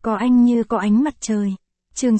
Có anh như có ánh mặt trời. Chương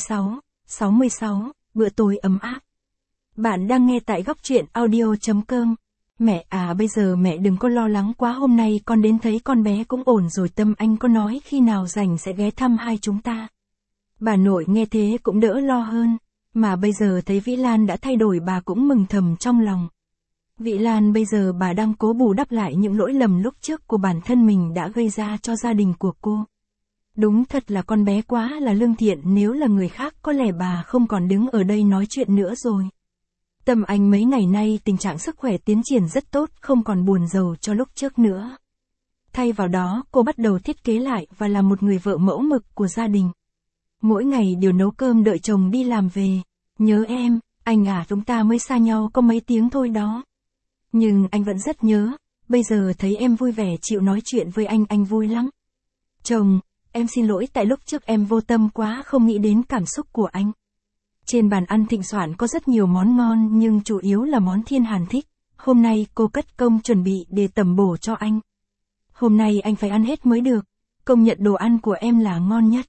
66, bữa tối ấm áp. Bạn đang nghe tại góc truyện audio.com. Mẹ à, bây giờ mẹ đừng có lo lắng quá, hôm nay con đến thấy con bé cũng ổn rồi. Tâm anh có nói khi nào rảnh sẽ ghé thăm hai chúng ta. Bà nội nghe thế cũng đỡ lo hơn, mà bây giờ thấy Vĩ Lan đã thay đổi bà cũng mừng thầm trong lòng. Vĩ Lan bây giờ bà đang cố bù đắp lại những lỗi lầm lúc trước của bản thân mình đã gây ra cho gia đình của cô. Đúng thật là con bé quá là lương thiện, nếu là người khác có lẽ bà không còn đứng ở đây nói chuyện nữa rồi. Tâm anh mấy ngày nay tình trạng sức khỏe tiến triển rất tốt, không còn buồn rầu cho lúc trước nữa. Thay vào đó, cô bắt đầu thiết kế lại và là một người vợ mẫu mực của gia đình. Mỗi ngày đều nấu cơm đợi chồng đi làm về. Nhớ em, anh à, chúng ta mới xa nhau có mấy tiếng thôi đó. Nhưng anh vẫn rất nhớ, bây giờ thấy em vui vẻ chịu nói chuyện với anh vui lắm. Chồng, em xin lỗi tại lúc trước em vô tâm quá, không nghĩ đến cảm xúc của anh. Trên bàn ăn thịnh soạn có rất nhiều món ngon nhưng chủ yếu là món Thiên Hàn thích. Hôm nay cô cất công chuẩn bị để tẩm bổ cho anh. Hôm nay anh phải ăn hết mới được, công nhận đồ ăn của em là ngon nhất.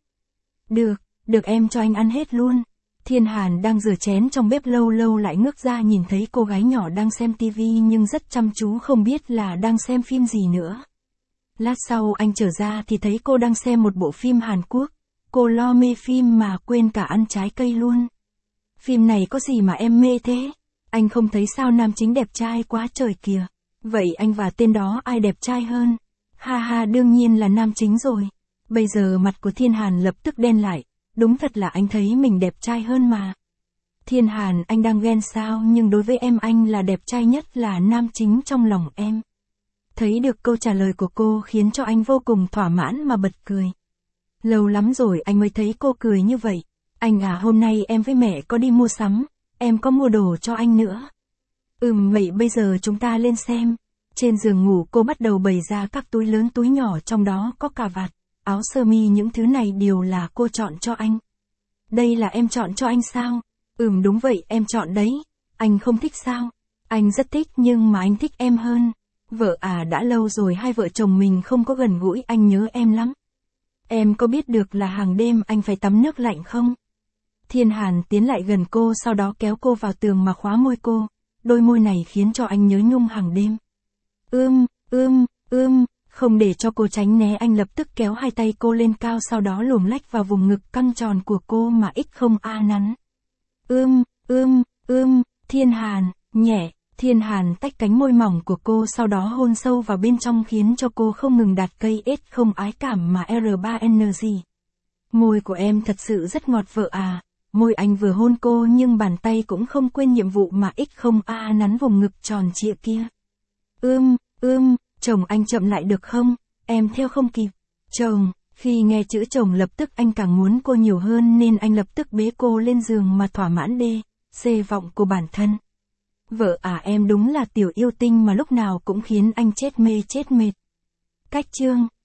Được em cho anh ăn hết luôn. Thiên Hàn đang rửa chén trong bếp, lâu lâu lại ngước ra nhìn thấy cô gái nhỏ đang xem tivi nhưng rất chăm chú, không biết là đang xem phim gì nữa. Lát sau anh trở ra thì thấy cô đang xem một bộ phim Hàn Quốc. Cô lo mê phim mà quên cả ăn trái cây luôn. Phim này có gì mà em mê thế? Anh không thấy sao nam chính đẹp trai quá trời kìa. Vậy anh và tên đó ai đẹp trai hơn? Ha ha, đương nhiên là nam chính rồi. Bây giờ mặt của Thiên Hàn lập tức đen lại. Đúng thật là anh thấy mình đẹp trai hơn mà. Thiên Hàn, anh đang ghen sao? Nhưng đối với em anh là đẹp trai nhất, là nam chính trong lòng em. Thấy được câu trả lời của cô khiến cho anh vô cùng thỏa mãn mà bật cười. Lâu lắm rồi anh mới thấy cô cười như vậy. Anh à, hôm nay em với mẹ có đi mua sắm, em có mua đồ cho anh nữa. Vậy bây giờ chúng ta lên xem. Trên giường ngủ cô bắt đầu bày ra các túi lớn túi nhỏ, trong đó có cà vạt, áo sơ mi, những thứ này đều là cô chọn cho anh. Đây là em chọn cho anh sao? Đúng vậy, em chọn đấy. Anh không thích sao? Anh rất thích nhưng mà anh thích em hơn. Vợ à, đã lâu rồi hai vợ chồng mình không có gần gũi, anh nhớ em lắm. Em có biết được là hàng đêm anh phải tắm nước lạnh không? Thiên Hàn tiến lại gần cô, sau đó kéo cô vào tường mà khóa môi cô. Đôi môi này khiến cho anh nhớ nhung hàng đêm. Không để cho cô tránh né, anh lập tức kéo hai tay cô lên cao, sau đó luồn lách vào vùng ngực căng tròn của cô mà ít không a nắn. Thiên Hàn, nhẹ. Thiên Hàn tách cánh môi mỏng của cô, sau đó hôn sâu vào bên trong khiến cho cô không ngừng đạt cây ết không ái cảm mà R3NG. Môi của em thật sự rất ngọt vợ à. Môi anh vừa hôn cô nhưng bàn tay cũng không quên nhiệm vụ mà ít không a nắn vùng ngực tròn trịa kia. Chồng anh chậm lại được không? Em theo không kịp. Chồng, khi nghe chữ chồng lập tức anh càng muốn cô nhiều hơn nên anh lập tức bế cô lên giường mà thỏa mãn C vọng của bản thân. Vợ à, em đúng là tiểu yêu tinh mà lúc nào cũng khiến anh chết mê chết mệt. Cách chương